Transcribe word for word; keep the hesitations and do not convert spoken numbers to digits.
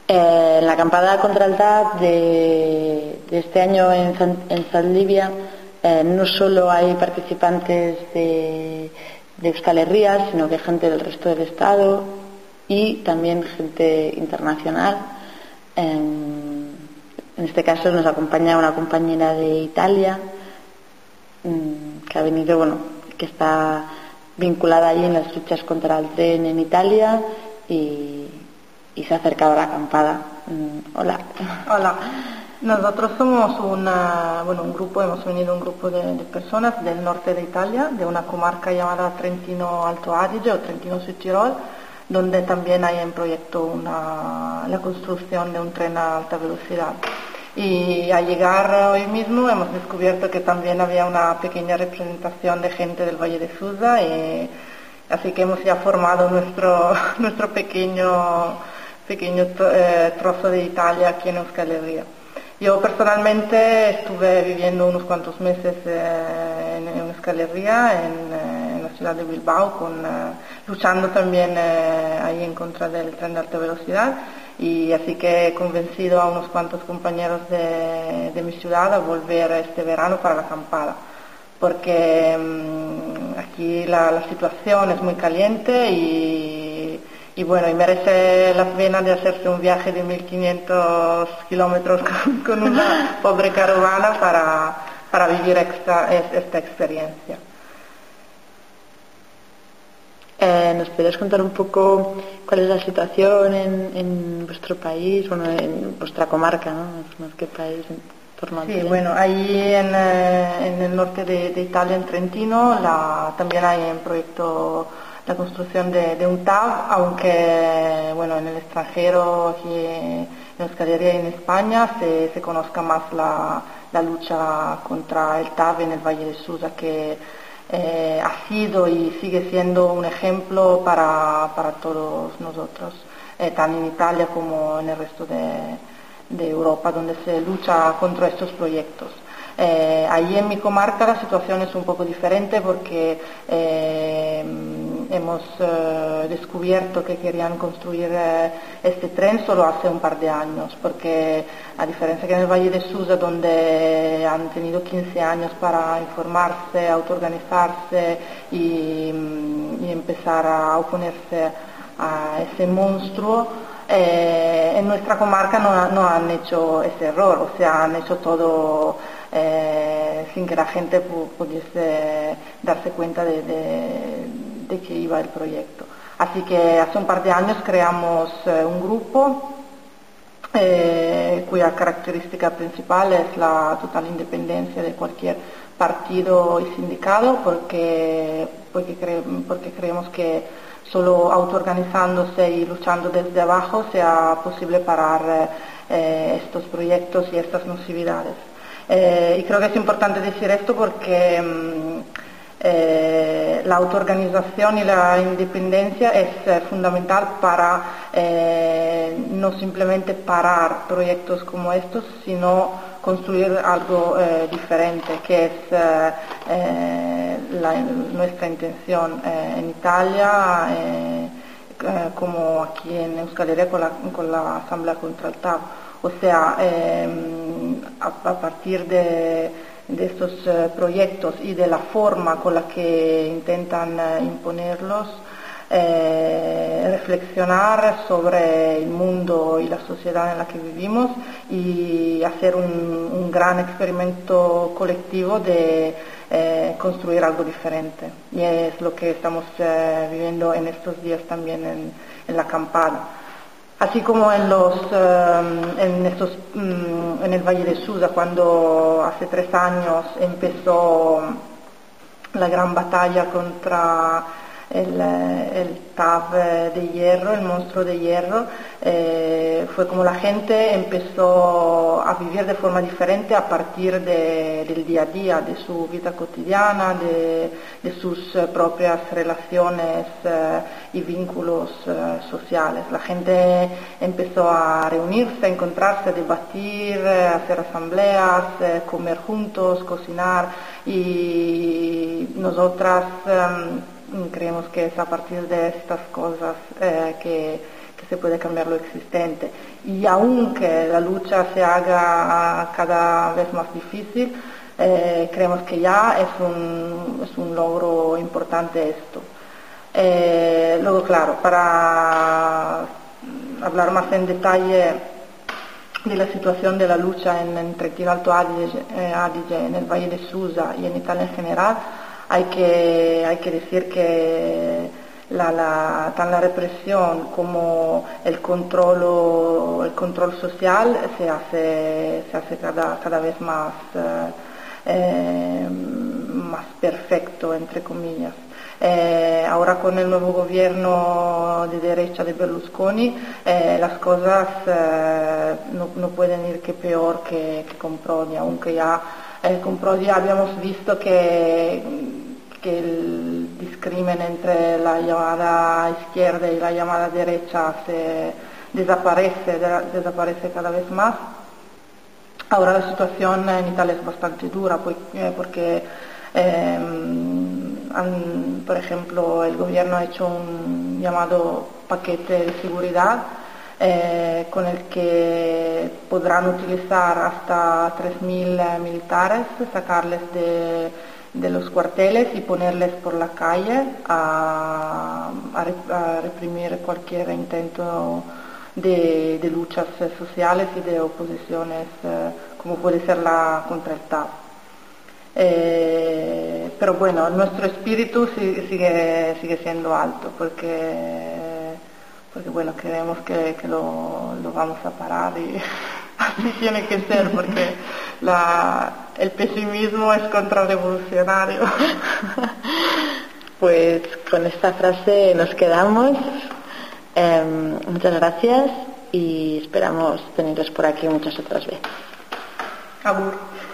Eh, en la acampada contra el T A V de, de este año en, en Zaldivia eh, no solo hay participantes de, de Euskal Herria, sino que gente del resto del Estado y también gente internacional. Eh, en este caso nos acompaña una compañera de Italia eh, que ha venido, bueno, que está vinculada allí en las luchas contra el tren en Italia y y se ha acercado a la acampada. Mm, hola. Hola. Nosotros somos una, bueno, un grupo, hemos venido un grupo de, de personas del norte de Italia, de una comarca llamada Trentino Alto Adige o Trentino Südtirol, donde también hay en proyecto una, la construcción de un tren a alta velocidad. Y al llegar hoy mismo hemos descubierto que también había una pequeña representación de gente del Valle de Susa, y así que hemos ya formado nuestro, nuestro pequeño pequeño eh, trozo de Italia aquí en Euskal Herria. Yo personalmente estuve viviendo unos cuantos meses eh, en, en Euskal Herria, en, eh, en la ciudad de Bilbao, con, eh, luchando también eh, ahí en contra del tren de alta velocidad, y así que he convencido a unos cuantos compañeros de, de mi ciudad a volver este verano para la acampada, porque mmm, aquí la, la situación es muy caliente y Y bueno, y merece la pena de hacerse un viaje de mil quinientos kilómetros con, con una pobre caravana para, para vivir esta, esta experiencia. Eh, ¿Nos podrías contar un poco cuál es la situación en, en vuestro país, bueno, en vuestra comarca, ¿no? Más que país, en torno al Sí, tren? bueno, ahí en, en el norte de, de Italia, en Trentino, la, también hay un proyecto, la construcción de, de un T A V, aunque bueno, en el extranjero, aquí en Euskal Herria y en España, se, se conozca más la, la lucha contra el T A V en el Valle de Susa, que eh, ha sido y sigue siendo un ejemplo para, para todos nosotros, eh, tanto en Italia como en el resto de, de Europa, donde se lucha contra estos proyectos. Eh, allí en mi comarca la situación es un poco diferente porque eh, hemos eh, descubierto que querían construir eh, este tren solo hace un par de años, porque a diferencia que en el Valle de Susa, donde han tenido quince años para informarse, autoorganizarse y, y empezar a oponerse a ese monstruo, eh, en nuestra comarca no, no han hecho ese error, o sea, han hecho todo Eh, sin que la gente pu- pudiese darse cuenta de, de, de que iba el proyecto. Así que hace un par de años creamos eh, un grupo eh, cuya característica principal es la total independencia de cualquier partido y sindicato, porque, porque, cre- porque creemos que solo autoorganizándose y luchando desde abajo sea posible parar eh, estos proyectos y estas nocividades. Eh, y creo que es importante decir esto porque mmm, eh, la autoorganización y la independencia es eh, fundamental para eh, no simplemente parar proyectos como estos, sino construir algo eh, diferente, que es eh, eh, la, nuestra intención eh, en Italia, eh, eh, como aquí en Euskal Herria con la, con la Asamblea contra el T A V. O sea, eh, a, a partir de, de estos eh, proyectos y de la forma con la que intentan eh, imponerlos, eh, reflexionar sobre el mundo y la sociedad en la que vivimos y hacer un, un gran experimento colectivo de eh, construir algo diferente. Y es lo que estamos eh, viviendo en estos días también en, en la acampada. Así como en, los, eh, en, estos, mm, en el Valle de Susa, cuando hace tres años empezó la gran batalla contra el, el T A V de hierro, el monstruo de hierro, eh, fue como la gente empezó a vivir de forma diferente a partir de, del día a día, de su vida cotidiana, de, de sus eh, propias relaciones eh, y vínculos eh, sociales. La gente empezó a reunirse, a encontrarse, a debatir, eh, a hacer asambleas, eh, comer juntos, cocinar, y nosotras eh, creemos que es a partir de estas cosas eh, que, que se puede cambiar lo existente. Y aunque la lucha se haga cada vez más difícil, eh, creemos que ya es un, es un logro importante esto. Eh, luego, claro, para hablar más en detalle de la situación de la lucha en, en Trentino Alto Adige, eh, Adige, en el Valle de Susa y en Italia en general, hay que, hay que decir que la, la, tan la represión como el control, el control social se hace, se hace cada, cada vez más, eh, eh, más perfecto, entre comillas. Eh, ahora con el nuevo gobierno de derecha de Berlusconi eh, las cosas eh, no, no pueden ir que peor que, que con Prodi, aunque ya eh, con Prodi habíamos visto que, que el discrimen entre la llamada izquierda y la llamada derecha se desaparece, de, desaparece cada vez más. Ahora la situación en Italia es bastante dura porque, porque eh, han, por ejemplo, el gobierno ha hecho un llamado paquete de seguridad eh, con el que podrán utilizar hasta tres mil militares, sacarles de, de los cuarteles y ponerles por la calle a, a, a reprimir cualquier intento de, de luchas sociales y de oposiciones, eh, como puede ser la contra el T A V. Eh, pero bueno, nuestro espíritu sigue, sigue, sigue siendo alto porque, porque bueno, creemos que, que lo, lo vamos a parar y así tiene que ser porque la, el pesimismo es contrarrevolucionario. Pues con esta frase nos quedamos. Eh, muchas gracias y esperamos teneros por aquí muchas otras veces. Agur.